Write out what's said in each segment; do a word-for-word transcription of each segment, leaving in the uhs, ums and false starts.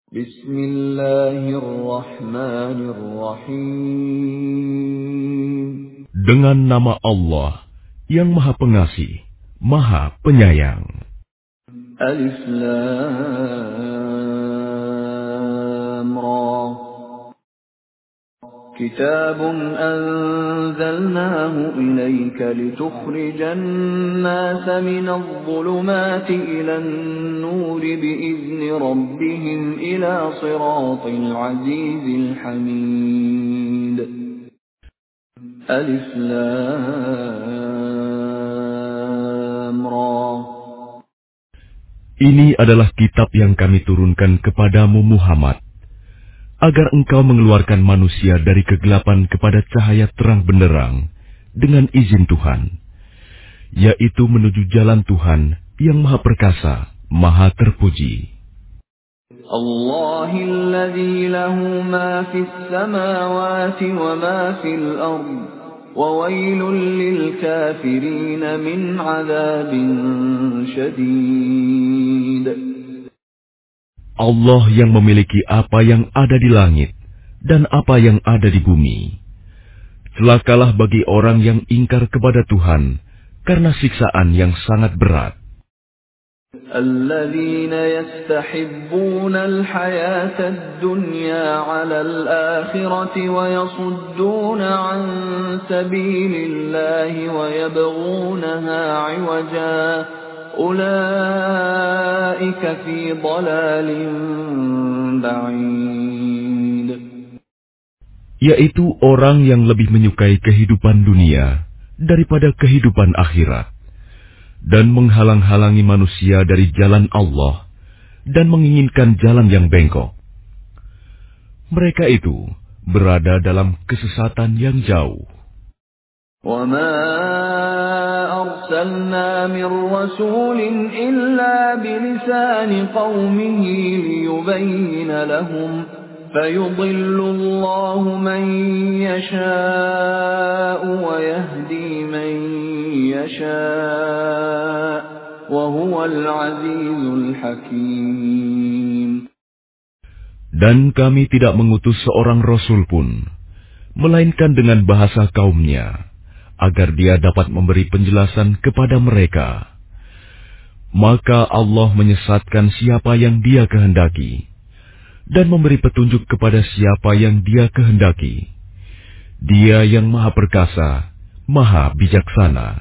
Bismillahirrahmanirrahim. Dengan nama Allah yang Maha Pengasih, Maha Penyayang. Alif Lam Ra. Kitabun anzalnahu ilayka litukhrijan nasa minadh dhulumati ilan nuri bi'izni rabbihim ila siratil azizil hamid. Alif Lam Ra. Ini adalah kitab yang kami turunkan kepadamu Muhammad, agar engkau mengeluarkan manusia dari kegelapan kepada cahaya terang benderang dengan izin Tuhan, yaitu menuju jalan Tuhan yang Maha Perkasa, Maha Terpuji. Allahilladzi lahu ma fis samawati wa ma fil ardh wa wailul lil kafirin min 'adzabin syadid. Allah yang memiliki apa yang ada di langit dan apa yang ada di bumi. Celakalah bagi orang yang ingkar kepada Tuhan karena siksaan yang sangat berat. الذين يستحبون الحياة الدنيا على الآخرة ويصدون عن سبيل الله ويبغونها عوجا أولئك في ضلال بعيد. Yaitu orang yang lebih menyukai kehidupan dunia daripada kehidupan akhirat, dan menghalang-halangi manusia dari jalan Allah, dan menginginkan jalan yang bengkok. Mereka itu berada dalam kesesatan yang jauh. وَمَا أَرْسَلْنَا مِن رَّسُولٍ إِلَّا بِلِسَانِ قَوْمِهِ لِيُبَيِّنَ لَهُمْ فَيُضِلُّ اللَّهُ مَن يَشَاءُ وَيَهْدِي مَن يَشَاءُ وَهُوَ الْعَزِيزُ الْحَكِيمُ. Dan kami tidak mengutus seorang rasul pun, melainkan dengan bahasa kaumnya, agar dia dapat memberi penjelasan kepada mereka. Maka Allah menyesatkan siapa yang Dia kehendaki, dan memberi petunjuk kepada siapa yang Dia kehendaki. Dia yang Maha Perkasa, Maha Bijaksana.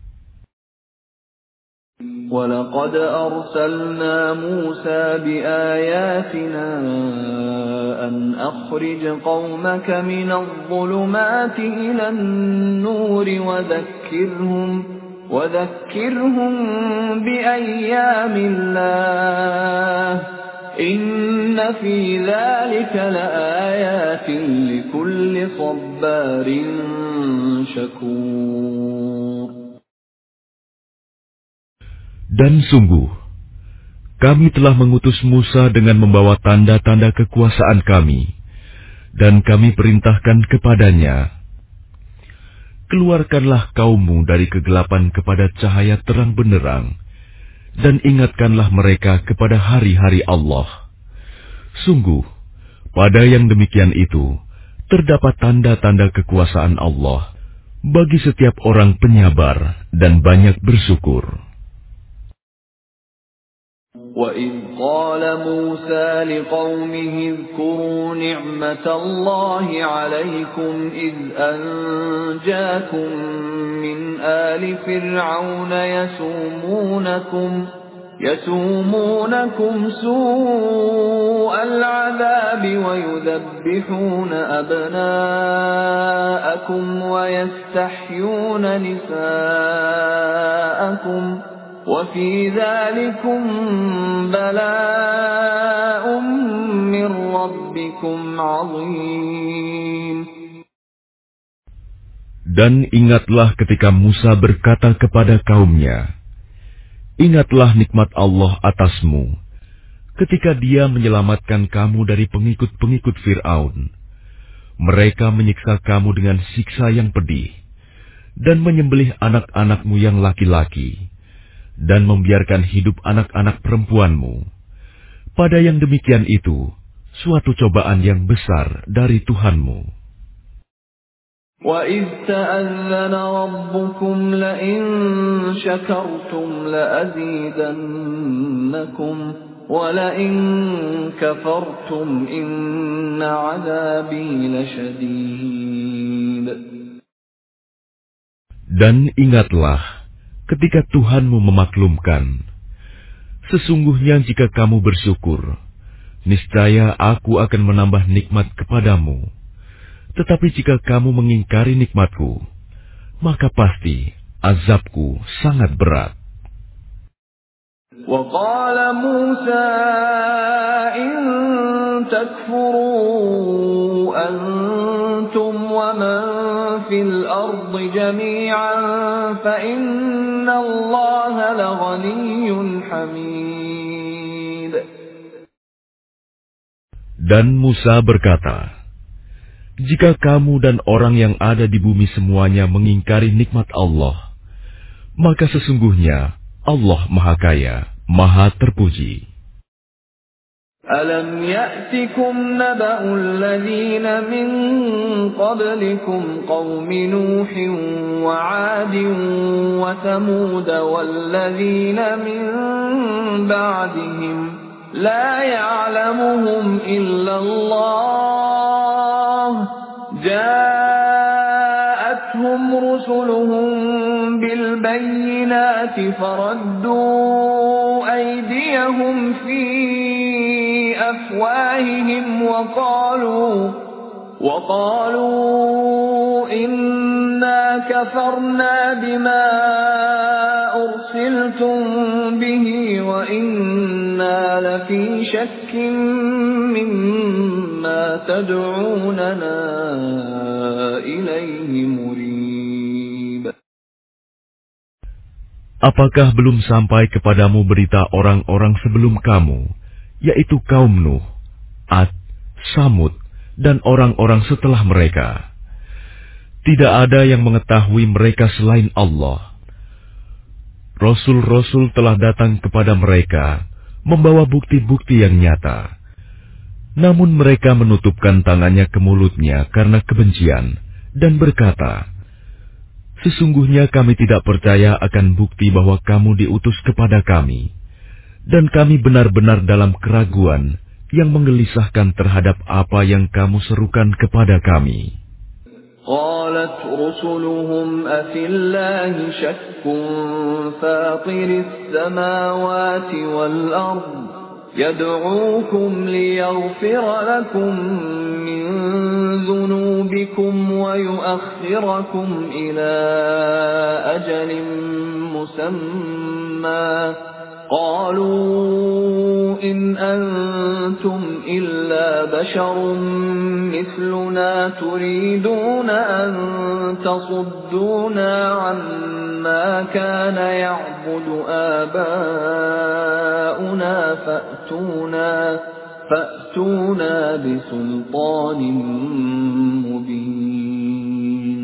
وَلَقَدْ أَرْسَلْنَا مُوسَى بِآيَاتِنَا أَنْ أَخْرِجْ قَوْمَكَ مِنَ الظُّلُمَاتِ إِلَى النُّورِ وَذَكِّرْهُمْ وَذَكِّرْهُمْ بِأَيَّامِ اللَّهِ إِنَّ فِي ذَلِكَ لَآيَاتٍ لِكُلِّ صَبَّارٍ شَكُورٍ. Dan sungguh, kami telah mengutus Musa dengan membawa tanda-tanda kekuasaan kami, dan kami perintahkan kepadanya, keluarkanlah kaummu dari kegelapan kepada cahaya terang benderang, dan ingatkanlah mereka kepada hari-hari Allah. Sungguh, pada yang demikian itu, terdapat tanda-tanda kekuasaan Allah bagi setiap orang penyabar dan banyak bersyukur. وَإِذْ قَالَ مُوسَى لِقَوْمِهِ اذْكُرُوا نِعْمَةَ اللَّهِ عَلَيْكُمْ إِذْ أَنْجَاكُمْ مِنْ آلِ فِرْعَوْنَ يَسُومُونَكُمْ يَسُومُونَكُمْ سُوءَ الْعَذَابِ وَيُذَبِّحُونَ أَبْنَاءَكُمْ وَيَسْتَحْيُونَ نِسَاءَكُمْ وَفِي ذَلِكُمْ بَلَاءٌ مِّن رَّبِّكُمْ عَظِيمٌ. Dan ingatlah ketika Musa berkata kepada kaumnya, ingatlah nikmat Allah atasmu, ketika Dia menyelamatkan kamu dari pengikut-pengikut Fir'aun. Mereka menyiksa kamu dengan siksa yang pedih, dan menyembelih anak-anakmu yang laki-laki, dan membiarkan hidup anak-anak perempuanmu. Pada yang demikian itu, suatu cobaan yang besar dari Tuhanmu. وَإِذْ تَأَذَّنَ رَبُّكُمْ لَئِن شَكَرْتُمْ لَأَزِيدَنَّكُمْ وَلَئِن كَفَرْتُمْ إِنَّ عَذَابِي لَشَدِيدٌ. Dan ingatlah ketika Tuhanmu memaklumkan, sesungguhnya jika kamu bersyukur, niscaya aku akan menambah nikmat kepadamu. Tetapi jika kamu mengingkari nikmatku, maka pasti azabku sangat berat. وَقَالَ مُوسَى إِن تَكْفُرُوا أَنتُمْ وَمَن فِي الْأَرْضِ جَمِيعًا فَإِنَّ اللَّهَ لَغَنِيٌّ حَمِيدٌ. Dan Musa berkata, jika kamu dan orang yang ada di bumi semuanya mengingkari nikmat Allah, maka sesungguhnya Allah Maha Kaya, Maha Terpuji. أَلَمْ يَأْتِكُمْ نَبَأُ الَّذِينَ مِنْ قَبْلِكُمْ قَوْمِ نُوحٍ وَعَادٍ وَثَمُودَ وَالَّذِينَ مِنْ بَعْدِهِمْ لَا يَعْلَمُهُمْ إِلَّا اللَّهُ جَاءَتْهُمْ رُسُلُهُم بِالْبَيِّنَاتِ فَرَدُّوا أَيْدِيَهُمْ فِي أَفْوَاهِهِمْ وَقَالُوا وَقَالُوا إِنَّا كَفَرْنَا بِمَا أُرْسِلْتُم بِهِ وَإِنَّا لَفِي شَكٍّ مِّمَّا تَدْعُونَنَا إِلَيْهِ مُرِيبٍ. Apakah belum sampai kepadamu berita orang-orang sebelum kamu, yaitu kaum Nuh, Ad, Samud, dan orang-orang setelah mereka? Tidak ada yang mengetahui mereka selain Allah. Rasul-rasul telah datang kepada mereka, membawa bukti-bukti yang nyata. Namun mereka menutupkan tangannya ke mulutnya karena kebencian, dan berkata, sesungguhnya kami tidak percaya akan bukti bahwa kamu diutus kepada kami, dan kami benar-benar dalam keraguan yang menggelisahkan terhadap apa yang kamu serukan kepada kami. قالت رسلهم أفي الله شك فاطر السماوات والأرض يدعوكم ليغفر لكم من ذنوبكم ويؤخركم إلى أجل مسمى قالوا إن أنتم إلا بشر مثلنا تريدون أن تصدونا عما كان يعبد آباؤنا فأتونا فأتونا بسلطان مبين.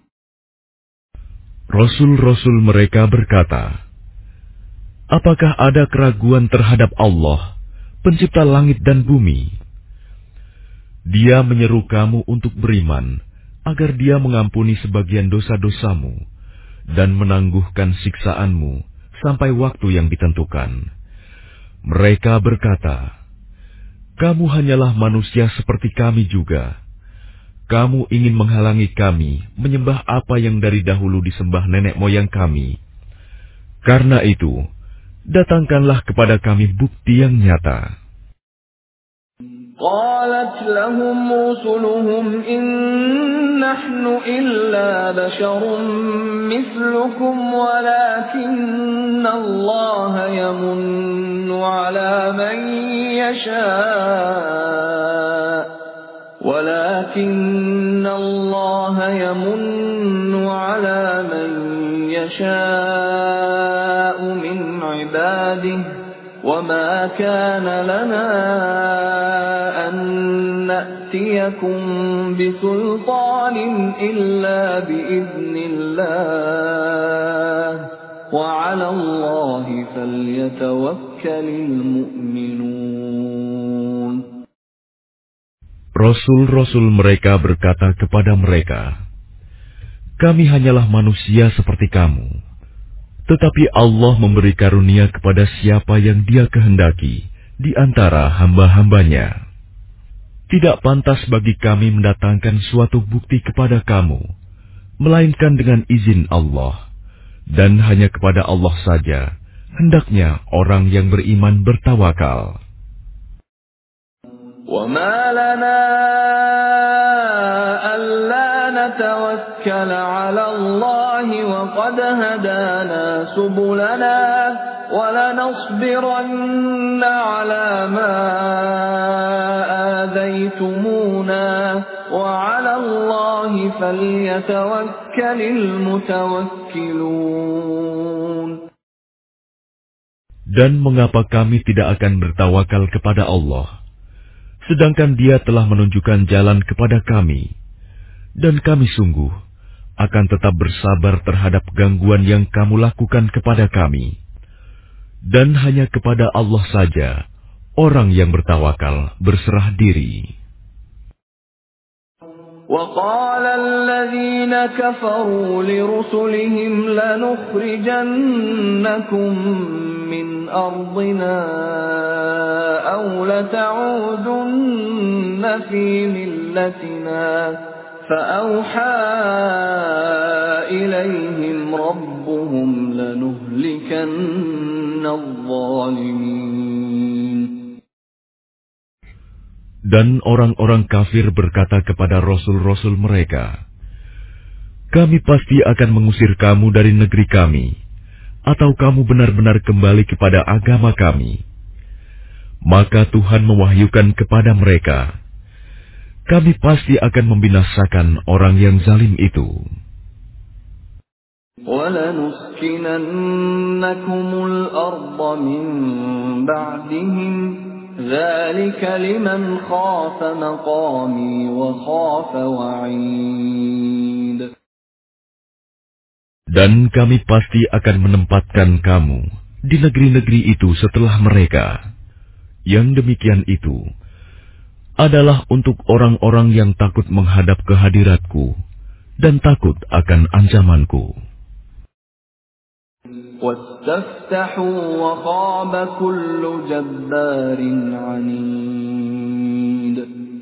Rasul-rasul mereka berkata, apakah ada keraguan terhadap Allah, pencipta langit dan bumi? Dia menyeru kamu untuk beriman, agar dia mengampuni sebagian dosa-dosamu, dan menangguhkan siksaanmu sampai waktu yang ditentukan. Mereka berkata, kamu hanyalah manusia seperti kami juga. Kamu ingin menghalangi kami menyembah apa yang dari dahulu disembah nenek moyang kami. Karena itu, datangkanlah kepada kami bukti yang nyata. قالت لهم رسلهم إن نحن إلا بشر مثلكم ولكن الله يمن على من يشاء ولكن الله يمن على من يشاء من عباده وما كان لنا أن نأتيكم بسلطان إلا بإذن الله وعلى الله فليتوكل المؤمنون. Rasul-rasul mereka berkata kepada mereka, "Kami hanyalah manusia seperti kamu. Tetapi Allah memberi karunia kepada siapa yang Dia kehendaki di antara hamba-hambanya. Tidak pantas bagi kami mendatangkan suatu bukti kepada kamu, melainkan dengan izin Allah, dan hanya kepada Allah saja hendaknya orang yang beriman bertawakal." وَمَا لَنَا أَلَّا نَتَوَكَّلَ عَلَى اللَّهِ وَقَدْ هَدَانَا سُبُلَنَا وَلَنَصْبِرَنَّ عَلَى مَا آذَيْتُمُونَا وَعَلَى اللَّهِ فَلْيَتَوَكَّلِ الْمُتَوَكِّلُونَ. Dan mengapa kami tidak akan bertawakal kepada Allah, sedangkan Dia telah menunjukkan jalan kepada kami, dan kami sungguh akan tetap bersabar terhadap gangguan yang kamu lakukan kepada kami. Dan hanya kepada Allah saja orang yang bertawakal berserah diri. وَقَالَ الَّذِينَ كَفَرُوا لِرُسُلِهِمْ لَنُخْرِجَنَّكُمْ مِنْ أَرْضِنَا أَوْ لَتَعُودُنَّ فِي مِلَّتِنَا فَأَوْحَى إِلَيْهِمْ رَبُّهُمْ لَنُهْلِكَنَّ الظَّالِمِينَ. Dan orang-orang kafir berkata kepada rasul-rasul mereka, "Kami pasti akan mengusir kamu dari negeri kami, atau kamu benar-benar kembali kepada agama kami." Maka Tuhan mewahyukan kepada mereka, "Kami pasti akan membinasakan orang yang zalim itu." وَلَنُسْكِنَنَّكُمُ الْأَرْضَ مِنْ بَعْدِهِمْ ذَلِكَ لِمَنْ خَافَ مَقَامِي وَخَافَ وَعِيدِ. Dan kami pasti akan menempatkan kamu di negeri-negeri itu setelah mereka. Yang demikian itu adalah untuk orang-orang yang takut menghadap kehadiratku dan takut akan ancamanku. وَاسْتَفْتَحُوا وَخَابَ كُلُّ جَبَّارٍ عَنِيدٍ.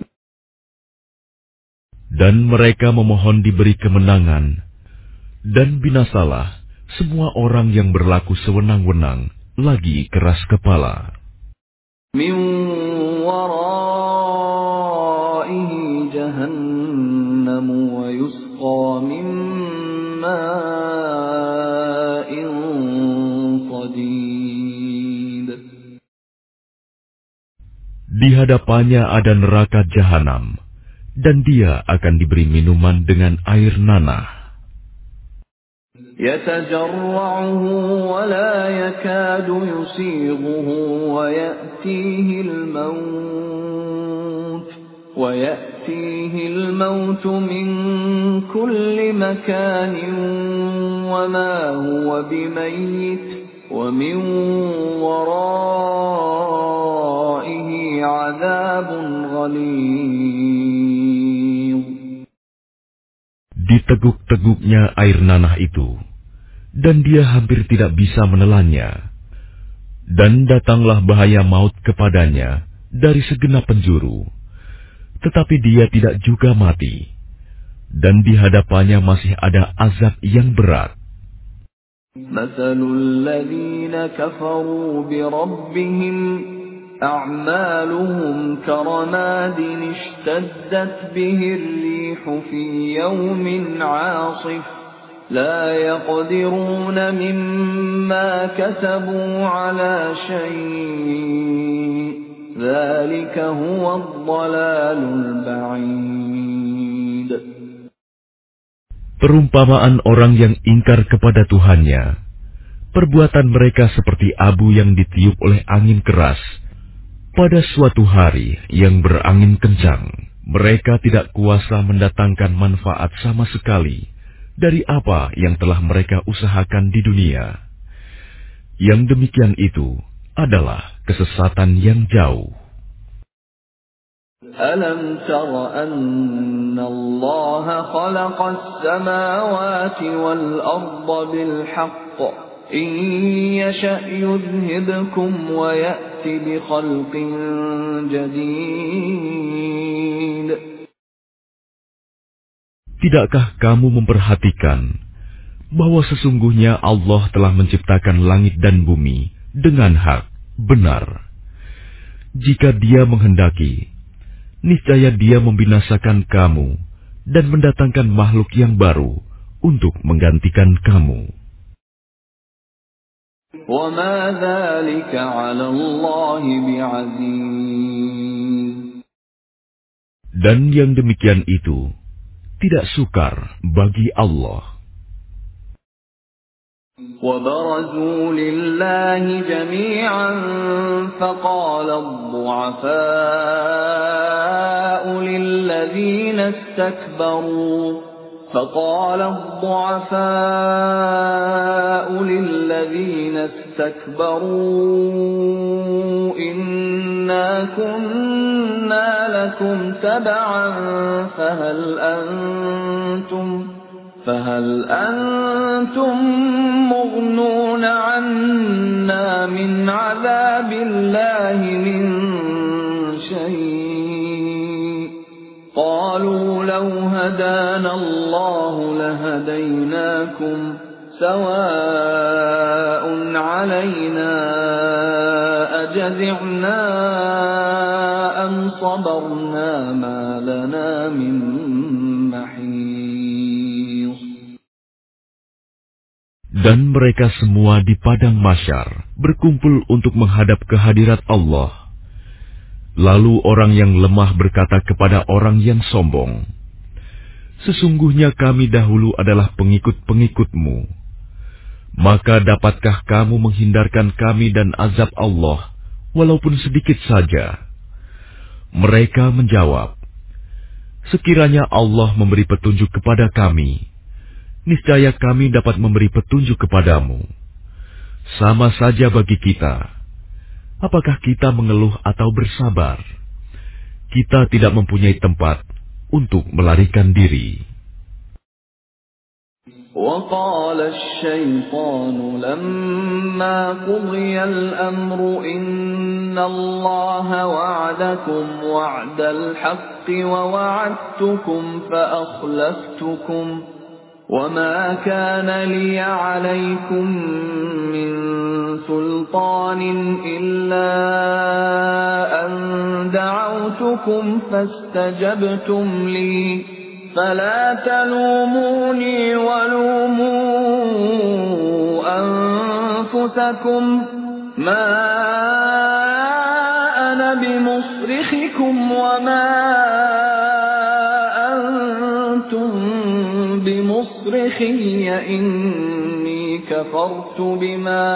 Dan mereka memohon diberi kemenangan, dan binasalah semua orang yang berlaku sewenang-wenang lagi keras kepala. مِنْ وَرَائِهِ جَهَنَّمُ وَيُسْقَى مِنْ مَاءٍ صَدِيدٍ. Di hadapannya ada neraka jahanam, dan dia akan diberi minuman dengan air nanah. يَتَجَرَّعُهُ وَلَا يَكَادُ يُسِيغُهُ وَيَأْتِيهِ الْمَوْتُ وَيَأْتِيهِ الْمَوْتُ مِنْ كُلِّ مَكَانٍ وَمَا هُوَ بِمَيِّتٍ وَمِنْ وَرَائِهِ عَذَابٌ غَلِيظٌ. Diteguk-teguknya air nanah itu, dan dia hampir tidak bisa menelannya. Dan datanglah bahaya maut kepadanya dari segenap penjuru, tetapi dia tidak juga mati, dan di hadapannya masih ada azab yang berat. مَثَلُ الَّذِينَ كَفَرُوا بِرَبِّهِمْ أَعْمَالُهُمْ كَرَمَادٍ اشْتَدَّتْ بِهِ الرِّيحُ فِي يَوْمٍ عَاصِفٍ لَا يَقْدِرُونَ مِمَّا كَسَبُوا عَلَى شَيْءٍ ذَلِكَ هُوَ الضَّلَالُ الْبَعِيدُ. Perumpamaan orang yang ingkar kepada Tuhannya, perbuatan mereka seperti abu yang ditiup oleh angin keras pada suatu hari yang berangin kencang. Mereka tidak kuasa mendatangkan manfaat sama sekali dari apa yang telah mereka usahakan di dunia. Yang demikian itu adalah kesesatan yang jauh. ألم تر أن الله خلق السماوات والأرض بالحق إن يشأ يذهبكم ويأت بخلق جديد. Tidakkah kamu memperhatikan bahwa sesungguhnya Allah telah menciptakan langit dan bumi dengan hak, benar. Jika Dia menghendaki, niscaya Dia membinasakan kamu dan mendatangkan makhluk yang baru untuk menggantikan kamu. وَمَا ذَلِكَ عَلَى اللَّهِ بِعَزِيزٍ. Dan yang demikian itu tidak sukar bagi Allah. وَبَرَزُوا لِلَّهِ جَمِيعًا فَقَالَ الضُّعَفَاءُ لِلَّذِينَ اسْتَكْبَرُوا فقال الضعفاء للذين استكبروا إنا كنا لكم تبعا فهل أنتم فهل أنتم مغنون عنا من عذاب الله من شيء قالوا لو هدانا الله لهديناكم سواء علينا أجزعنا أم صبرنا ما لنا من محيص. Dan mereka semua di padang mahsyar berkumpul untuk menghadap kehadirat Allah. Lalu orang yang lemah berkata kepada orang yang sombong, "Sesungguhnya kami dahulu adalah pengikut-pengikutmu. Maka dapatkah kamu menghindarkan kami dan azab Allah, walaupun sedikit saja?" Mereka menjawab, "Sekiranya Allah memberi petunjuk kepada kami, niscaya kami dapat memberi petunjuk kepadamu. Sama saja bagi kita. Apakah kita mengeluh atau bersabar? Kita tidak mempunyai tempat untuk melarikan diri." وقال الشيطان لما قضي الأمر إن الله وعدكم وعد الحق ووعدتكم فأخلفتكم وما كان لي عليكم من سلطان إلا أن دعوتكم فاستجبتم لي فلا تلوموني ولوموا أنفسكم ما أنا بمصرخكم وما أنتم بمصرخي إني كفرت بما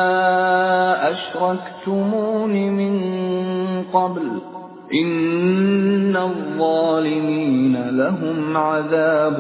أشركتمون من قبل إن الظالمين لهم عذاب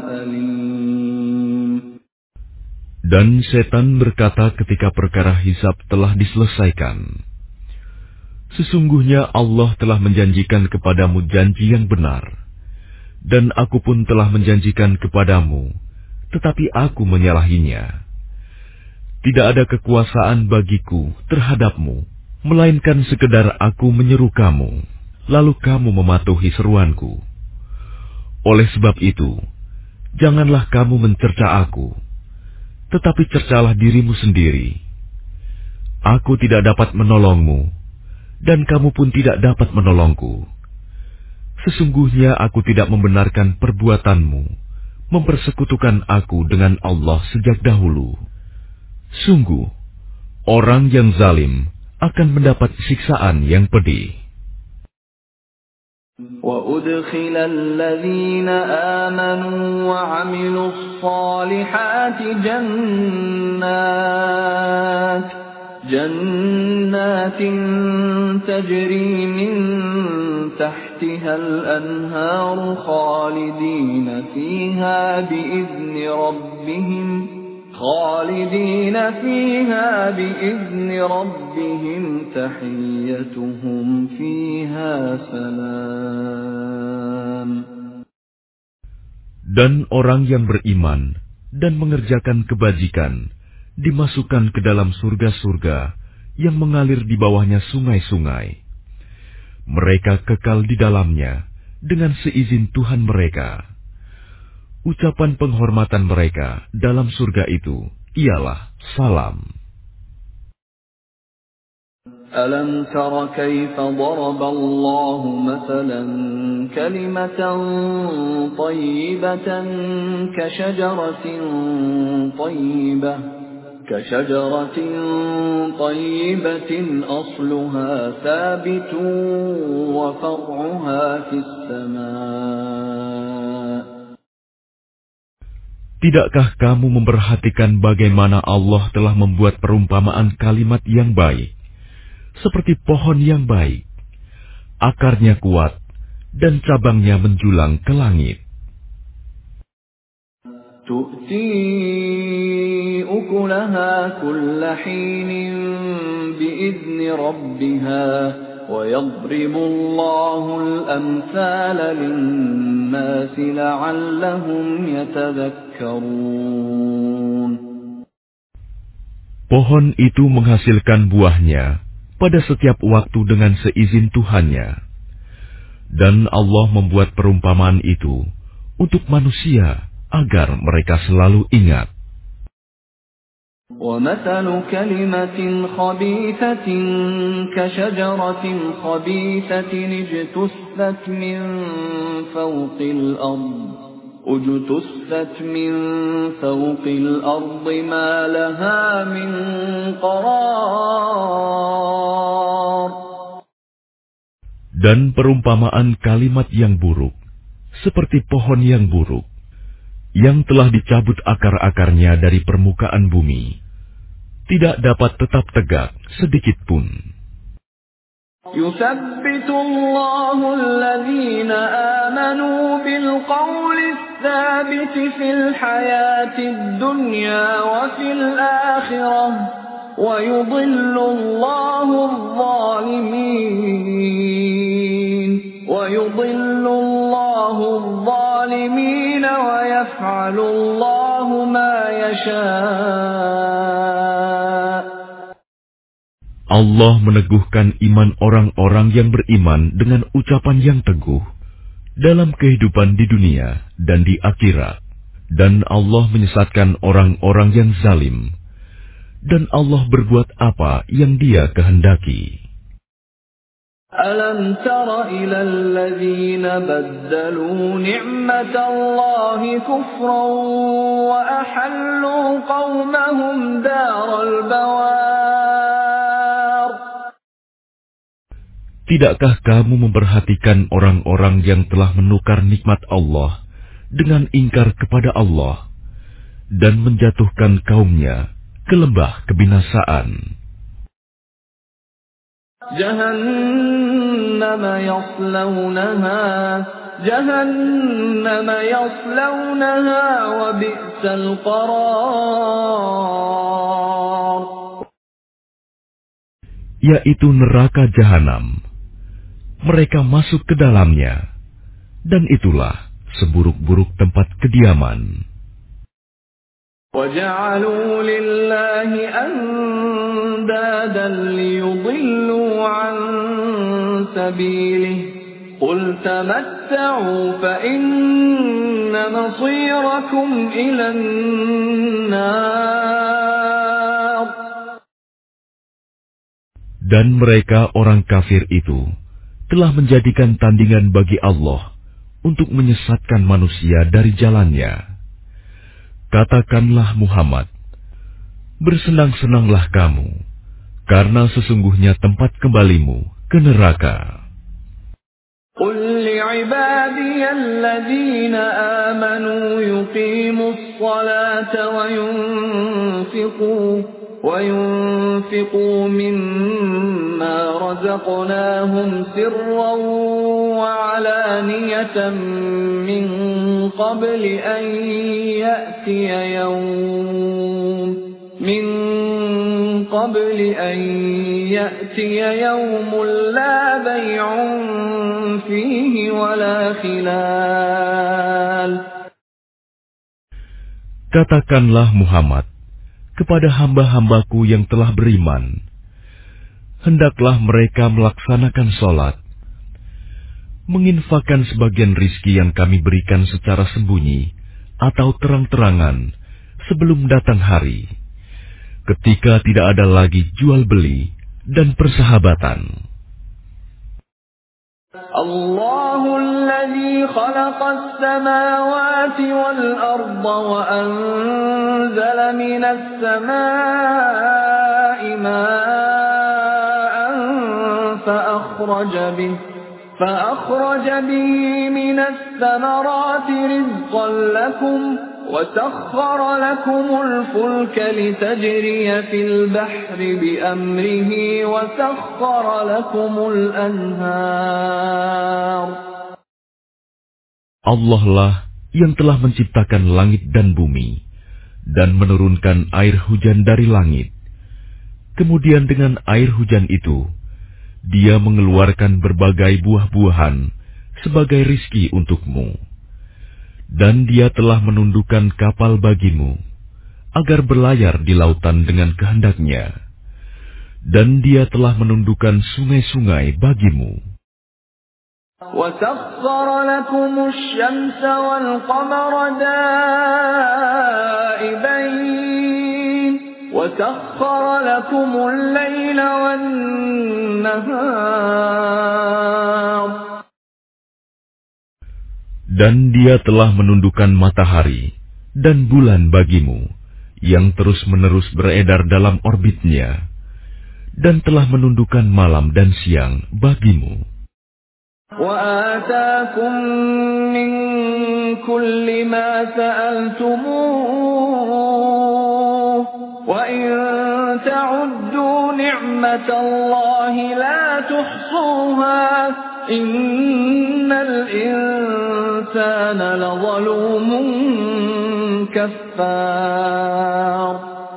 أليم. Dan setan berkata ketika perkara hisab telah diselesaikan, "Sesungguhnya Allah telah menjanjikan kepadamu janji yang benar, dan aku pun telah menjanjikan kepadamu, tetapi aku menyalahinya. Tidak ada kekuasaan bagiku terhadapmu, melainkan sekedar aku menyeru kamu, lalu kamu mematuhi seruanku. Oleh sebab itu, janganlah kamu mencerca aku, tetapi cercalah dirimu sendiri. Aku tidak dapat menolongmu, dan kamu pun tidak dapat menolongku. Sesungguhnya aku tidak membenarkan perbuatanmu, mempersekutukan aku dengan Allah sejak dahulu. Sungguh, orang yang zalim akan mendapat siksaan yang pedih." وَأُدْخِلَ الَّذِينَ آمَنُوا وَعَمِلُوا الصَّالِحَاتِ جَنَّاتٍ جَنَّاتٍ تَجْرِي مِنْ تَحْتِهَا الْأَنْهَارُ خَالِدِينَ فِيهَا بِإِذْنِ رَبِّهِمْ خالدين فيها بإذن ربهم تحيتهم فيها سلام. Dan orang yang beriman dan mengerjakan kebajikan dimasukkan ke dalam surga-surga yang mengalir di bawahnya sungai-sungai. Mereka kekal di dalamnya dengan seizin Tuhan mereka. Ucapan penghormatan mereka dalam surga itu ialah salam. ألم تر كيف ضرب الله مثلا كلمة طيبة كشجرة طيبة كشجرة طيبة أصلها ثابت وفرعها في السماء. Tidakkah kamu memperhatikan bagaimana Allah telah membuat perumpamaan kalimat yang baik, seperti pohon yang baik, akarnya kuat dan cabangnya menjulang ke langit. تؤتي أكلها كل حين بإذن ربها ويضرب الله الأمثال للناس لعلهم يتذكرون. Pohon itu menghasilkan buahnya pada setiap waktu dengan seizin Tuhannya. Dan Allah membuat perumpamaan itu untuk manusia agar mereka selalu ingat. وَمَثَلُ كَلِمَةٍ خَبِيثَةٍ كَشَجَرَةٍ خَبِيثَةٍ اجْتُثَّتْ مِنْ فَوْقِ الْأَرْضِ اجْتُثَّتْ مِنْ فَوْقِ الْأَرْضِ مَا لَهَا مِنْ قَرَارٍ. Dan perumpamaan kalimat yang buruk seperti pohon yang buruk yang telah dicabut akar-akarnya dari permukaan bumi, tidak dapat tetap tegak sedikit pun. يُثَبِّتُ اللَّهُ الَّذِينَ آمَنُوا بِالْقَوْلِ الثَّابِتِ فِي الْحَيَاةِ الدُّنْيَا وَفِي الْآخِرَةِ وَيُضِلُّ اللَّهُ الظَّالِمِينَ وَيُضِلُّ اللَّهُ الظَّالِمِينَ وَيَفْعَلُ اللَّهُ مَا يَشَاءُ. Allah meneguhkan iman orang-orang yang beriman dengan ucapan yang teguh dalam kehidupan di dunia dan di akhirat. Dan Allah menyesatkan orang-orang yang zalim. Dan Allah berbuat apa yang Dia kehendaki. أَلَمْ تَرَ إِلَى الَّذِينَ بَدَّلُوا نِعْمَةَ اللَّهِ كُفْرًا وَأَحَلُّوا قَوْمَهُمْ دَارَ الْبَوَارِ. Tidakkah kamu memperhatikan orang-orang yang telah menukar nikmat Allah dengan ingkar kepada Allah dan menjatuhkan kaumnya ke lembah kebinasaan? جهنم يصلونها جهنم يصلونها وبئس القرار. Yaitu neraka jahanam. Mereka masuk ke dalamnya, dan itulah seburuk-buruk tempat kediaman. وَجَعَلُوا لِلَّهِ أَنْدَادًا لِيُضِلُّوا عَنْ سَبِيلِهِ قُلْ تَمَتَّعُوا فَإِنَّ مَصِيرَكُمْ إِلَى النَّارِ. Dan mereka orang kafir itu telah menjadikan tandingan bagi Allah untuk menyesatkan manusia dari jalannya. Katakanlah Muhammad, bersenang-senanglah kamu, karena sesungguhnya tempat kembalimu ke neraka. قُلْ لِعِبَادِيَ الَّذِينَ آمَنُوا يُقِيمُوا الصَّلَاةَ وَيُنْفِقُوا وَيُنْفِقُوا مِمَّا رَزَقْنَاهُمْ سِرًّا وَعَلَانِيَةً مِنْ قَبْلِ أَنْ يَأْتِيَ يَوْمٌ من قبل أن يأتي يوم لا بيع فيه ولا خلال. Katakanlah Muhammad kepada hamba-hambaku yang telah beriman, hendaklah mereka melaksanakan sholat, menginfakkan sebagian rizki yang kami berikan secara sembunyi atau terang-terangan sebelum datang hari, ketika tidak ada lagi jual beli dan persahabatan. Allahu alladhi khalaqas samawati wal arda wa anzala minas samaa'i ma'an fa akhraja bihi فأخرج به من الثمرات رزقا لكم وسخر لكم الفلك لتجري في البحر بأمره وسخر لكم الأنهار. Allah lah yang telah menciptakan langit dan bumi dan menurunkan air hujan dari langit. Kemudian dengan air hujan itu Dia mengeluarkan berbagai buah-buahan sebagai rizki untukmu. Dan Dia telah menundukkan kapal bagimu, agar berlayar di lautan dengan kehendaknya. Dan Dia telah menundukkan sungai-sungai bagimu. وَسَخَّرَ لَكُمُ الشَّمْسَ وَالْقَمَرَ دَائِبَيْنِ وَسَخَّرَ لَكُمُ اللَّيْلَ وَالنَّهَارَ. Dan Dia telah menundukkan matahari dan bulan bagimu, yang terus-menerus beredar dalam orbitnya, dan telah menundukkan malam dan siang bagimu. وَآتَاكُم مِّن كُلِّ مَا سَأَلْتُمُوهُ وَإِن تَعُدُّوا نِعْمَةَ اللَّهِ لَا تُحْصُوهَا إِنَّ الْإِنسَانَ لَظَلُومٌ كَفَّارٌ.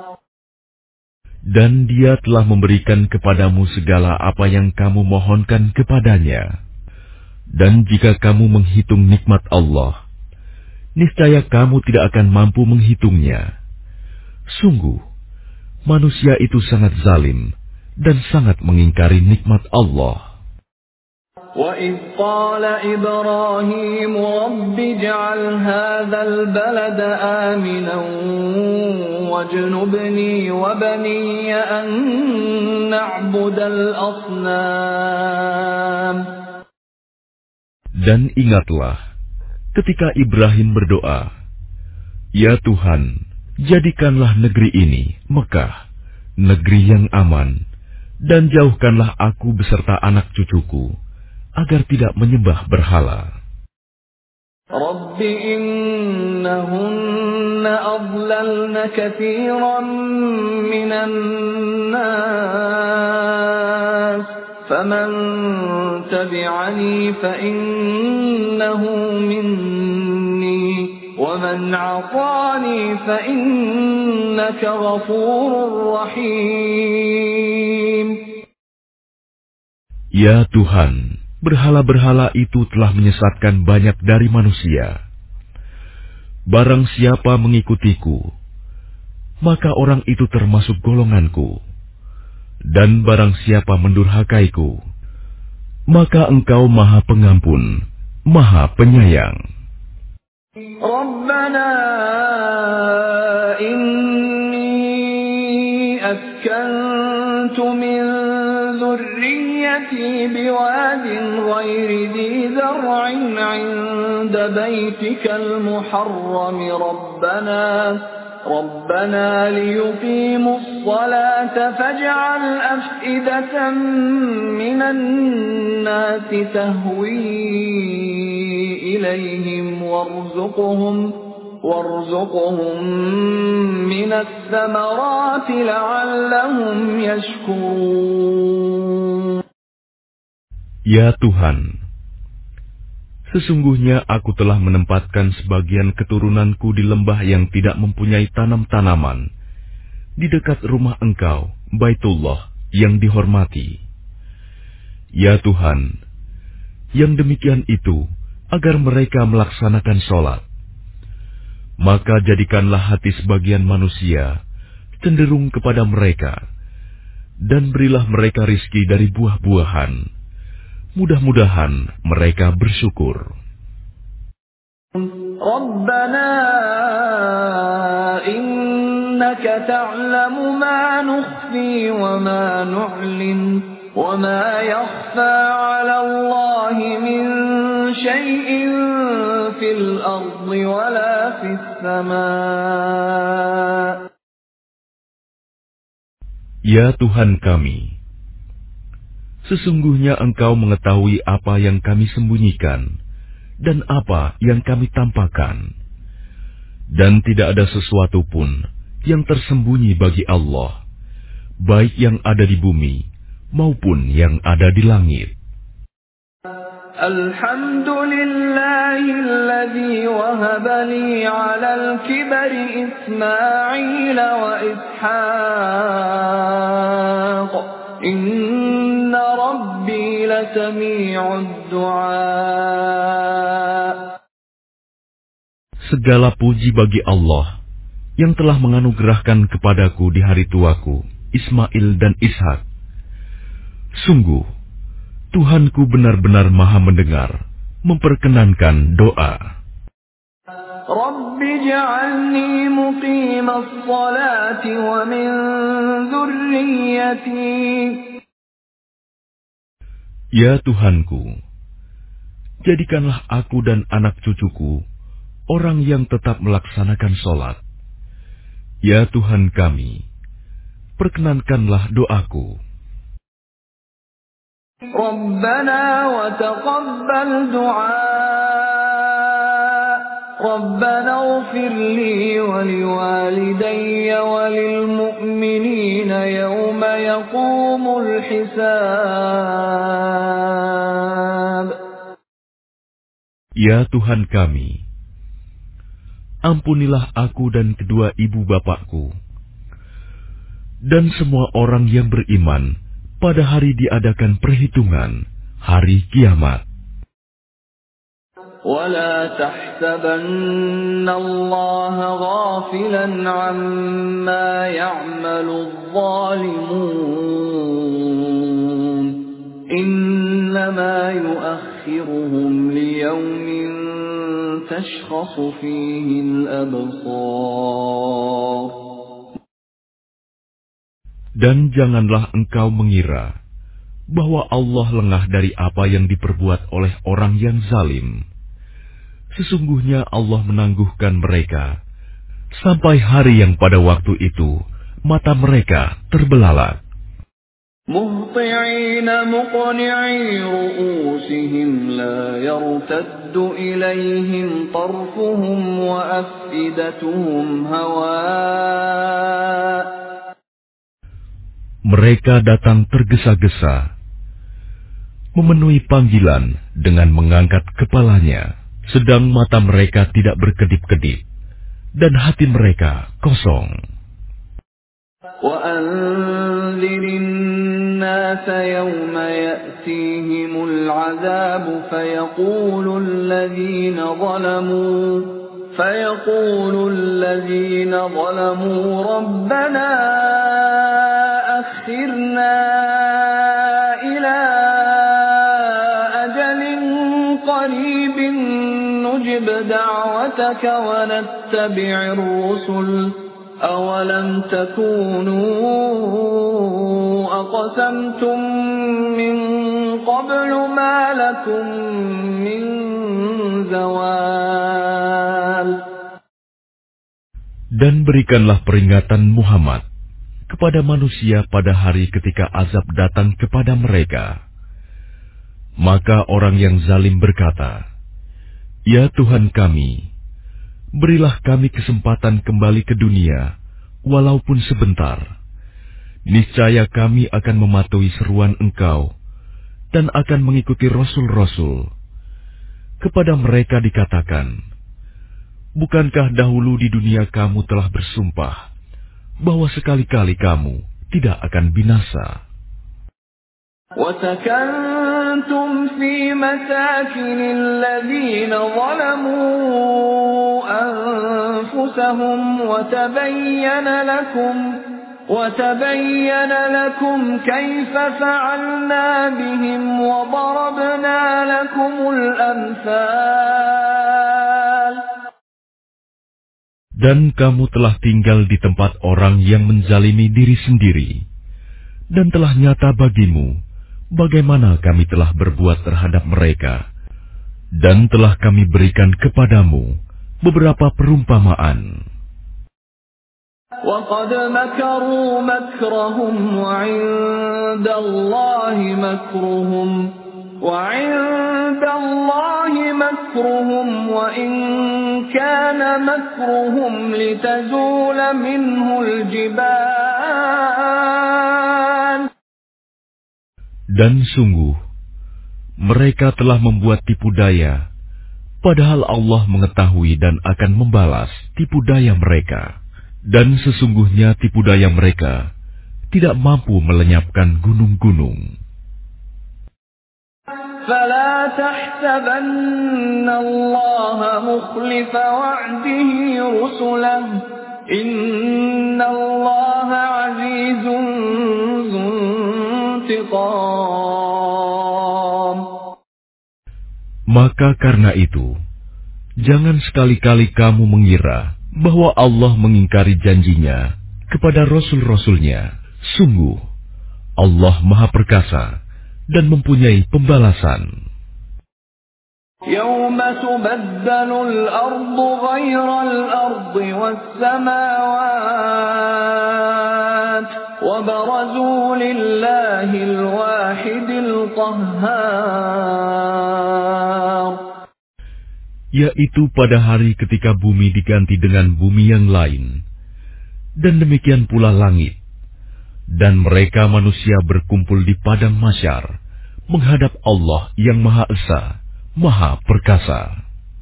Dan Dia telah memberikan kepadamu segala apa yang kamu mohonkan kepadanya. Dan jika kamu menghitung nikmat Allah, niscaya kamu tidak akan mampu menghitungnya. Sungguh, manusia itu sangat zalim dan sangat mengingkari nikmat Allah. وَإِذْ قَالَ إِبْرَاهِيمُ رَبِّ اجْعَلْ هَذَا الْبَلَدَ آمِنًا وَاجْنُبْنِي وَبَنِيَّ أَن نَّعْبُدَ الْأَصْنَامَ. Dan ingatlah ketika Ibrahim berdoa, "Ya Tuhan, jadikanlah negeri ini, Mekah, negeri yang aman, dan jauhkanlah aku beserta anak cucuku, agar tidak menyembah berhala." رَبِّ إِنَّهُنَّ أَضْلَلْنَ كَثِيرًا مِّنَ النَّاسِ فَمَن تَبِعَنِي فَإِنَّهُ مِنِّي وَمَنْ عَصَانِي فَإِنَّكَ غَفُورٌ رَّحِيمٌ. Ya Tuhan, berhala-berhala itu telah menyesatkan banyak dari manusia. Barang siapa mengikutiku, maka orang itu termasuk golonganku. Dan barang siapa mendurhakaiku, maka Engkau Maha Pengampun, Maha Penyayang. Rabbana inni askantu min dhurriyyati biwadin ghairi dhi zar'in 'inda baytikal muharram rabbana ربنا ليقيموا الصلاة فاجعل أفئدة من الناس تهوي إليهم وارزقهم وارزقهم من الثمرات لعلهم يشكرون. Ya Tuhan, sesungguhnya aku telah menempatkan sebagian keturunanku di lembah yang tidak mempunyai tanam-tanaman, di dekat rumah Engkau, Baitullah yang dihormati. Ya Tuhan, yang demikian itu agar mereka melaksanakan sholat. Maka jadikanlah hati sebagian manusia cenderung kepada mereka, dan berilah mereka rizki dari buah-buahan. Mudah-mudahan mereka bersyukur. Rabbana innaka ta'lamu ma nukhfi wa ma nu'lin wa ma yakhfa 'ala Allahi min shay'in fil ardi wa la fis sama'. Ya Tuhan kami, sesungguhnya Engkau mengetahui apa yang kami sembunyikan dan apa yang kami tampakkan, dan tidak ada sesuatu pun yang tersembunyi bagi Allah, baik yang ada di bumi maupun yang ada di langit. Alhamdulillahilladzi wahaba li 'alal kibari Ismail wa Ishaq. Inna rabbi lasami'ud du'a. Segala puji bagi Allah yang telah menganugerahkan kepadaku di hari tuaku Ismail dan Ishak. Sungguh Tuhanku benar-benar maha mendengar, memperkenankan doa. Rabbi ja'alni muqimas salati wa min dzurriyyati. Ya Tuhanku, jadikanlah aku dan anak cucuku orang yang tetap melaksanakan sholat. Ya Tuhan kami, perkenankanlah doaku. Rabbana wa taqabbal du'a. Rabbana ighfir li wa liwalidayya wa lil mu'minina yawma yaqumul hisab. Ya Tuhan kami, ampunilah aku dan kedua ibu bapakku, dan semua orang yang beriman pada hari diadakan perhitungan, hari kiamat. وَلَا تَحْسَبَنَّ اللَّهَ غَافِلًا عَمَّا يَعْمَلُ الظَّالِمُونَ إِنَّمَا يُؤَخِّرُهُمْ لِيَوْمٍ تَشْخَصُ فِيهِ الْأَبْصَارُ. Dan janganlah engkau mengira bahwa Allah lengah dari apa yang diperbuat oleh orang yang zalim. Sesungguhnya Allah menangguhkan mereka sampai hari yang pada waktu itu mata mereka terbelalak. Muhti'ina muqni'i ru'usihim la yartaddu ilayhim tarfuhum wa afidatuhum hawa'. Mereka datang tergesa-gesa, memenuhi panggilan dengan mengangkat kepalanya, sedang mata mereka tidak berkedip-kedip, dan hati mereka kosong. وَأَنذِرِ النَّاسَ يَوْمَ يَأْتِيهِمُ الْعَذَابُ فَيَقُولُ الَّذِينَ ظَلَمُوا فَيَقُولُ الَّذِينَ ظَلَمُوا رَبَّنَا أَخِّرْنَا إِلَى أَجَلٍ قَرِيبٍ نُجِبْ دَعْوَتَكَ وَنَتَّبِعِ الرُّسُلَ أَوَلَمْ تَكُونُوا أَقْسَمْتُم مِّن قَبْلُ مَا لَكُم مِّن زَوَالٍ. Dan berikanlah peringatan Muhammad kepada manusia pada hari ketika azab datang kepada mereka. Maka orang yang zalim berkata, "Ya Tuhan kami, berilah kami kesempatan kembali ke dunia, walaupun sebentar. Niscaya kami akan mematuhi seruan Engkau dan akan mengikuti rasul-rasul." Kepada mereka dikatakan, "Bukankah dahulu di dunia kamu telah bersumpah bahwa sekali-kali kamu tidak akan binasa. وَسَكَنْتُمْ فِي مَسَاكِنِ الَّذِينَ ظَلَمُوا أَنفُسَهُمْ وَتَبَيَّنَ لَكُمْ وَتَبَيَّنَ لَكُمْ كَيْفَ فَعَلْنَا بِهِمْ وَضَرَبْنَا لَكُمُ الْأَمْثَالَ. Dan kamu telah tinggal di tempat orang yang menzalimi diri sendiri, dan telah nyata bagimu bagaimana kami telah berbuat terhadap mereka, dan telah kami berikan kepadamu beberapa perumpamaan. وَقَدْ مَكَرُوا مَكْرَهُمْ وَعِندَ اللَّهِ مَكْرُهُمْ وَعِندَ اللَّهِ مَكْرُهُمْ وَإِنْ كَانَ مَكْرُهُمْ لِتَزُولَ مِنْهُ الْجِبَالُ. Dan sungguh, mereka telah membuat tipu daya, padahal Allah mengetahui dan akan membalas tipu daya mereka. Dan sesungguhnya tipu daya mereka tidak mampu melenyapkan gunung-gunung. فَلَا تَحْسَبَنَّ اللَّهَ مُخْلِفَ وَعْدِهِ رُسُلَهُ إِنَّ اللَّهَ عَزِيزٌ ذُو انتِقَامٍ. Maka karena itu, jangan sekali-kali kamu mengira bahwa Allah mengingkari janjinya kepada Rasul-Rasulnya. Sungguh, Allah Maha Perkasa dan mempunyai pembalasan. يَوْمَ تُبَدَّلُ الْأَرْضُ غَيْرَ الْأَرْضِ وَالسَّمَاوَاتُ وَبَرَزُوا لِلَّهِ الْوَاحِدِ الْقَهَّارِ. Yaitu pada hari ketika bumi diganti dengan bumi yang lain, dan demikian pula langit, dan mereka manusia berkumpul di padang mahsyar menghadap Allah yang Maha Esa, Maha Perkasa.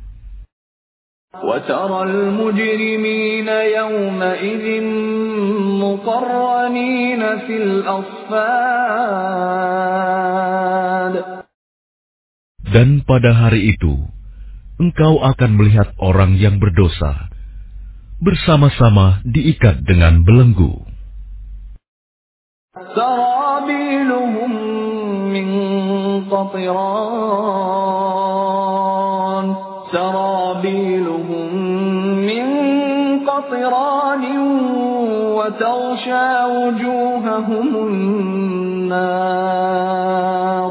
وَتَرَى الْمُجْرِمِينَ يَوْمَئِذٍ مُقَرَّنِينَ فِي الْأَصْفَادِ. Dan pada hari itu, engkau akan melihat orang yang berdosa bersama-sama diikat dengan belenggu. سَرَابِيلُهُم مِّن قَطِرَانٍ سَرَابِيلُهُم مِّن قَطِرَانٍ وَتَغْشَىٰ وُجُوهَهُمُ النَّارُ.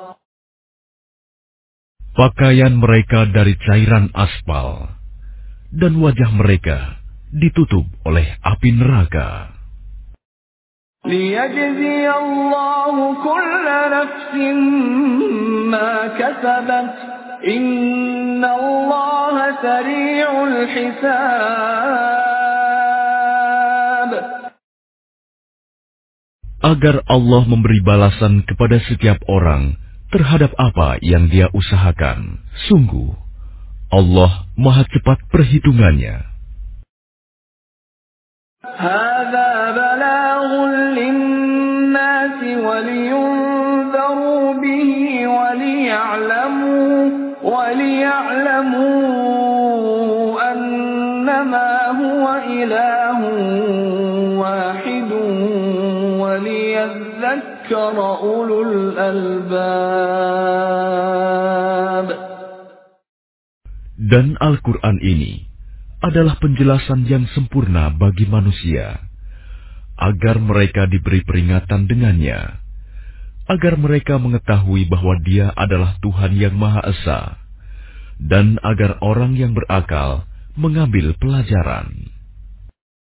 Pakaian mereka dari cairan aspal, dan wajah mereka ditutup oleh api neraka. لِيَجْزِيَ اللَّهُ كُلَّ نَفْسٍ مَا كَسَبَتْ إِنَّ اللَّهَ سَرِيعُ الْحِسَابِ. Agar Allah memberi balasan kepada setiap orang terhadap apa yang dia usahakan. Sungguh, Allah Maha cepat perhitungannya. هَذَا بَلَاغٌ لِلنَّاسِ وَلِيُنذَرُوا بِهِ وَلِيَعْلَمُوا وَلِيَعْلَمُوا أَنَّمَا هُوَ إِلَٰهٌ وَاحِدٌ وَلِيَذَّكَّرَ أُولُو الْأَلْبَابِ. Dan Al-Quran ini adalah penjelasan yang sempurna bagi manusia, agar mereka diberi peringatan dengannya, agar mereka mengetahui bahwa Dia adalah Tuhan yang Maha Esa, dan agar orang yang berakal mengambil pelajaran.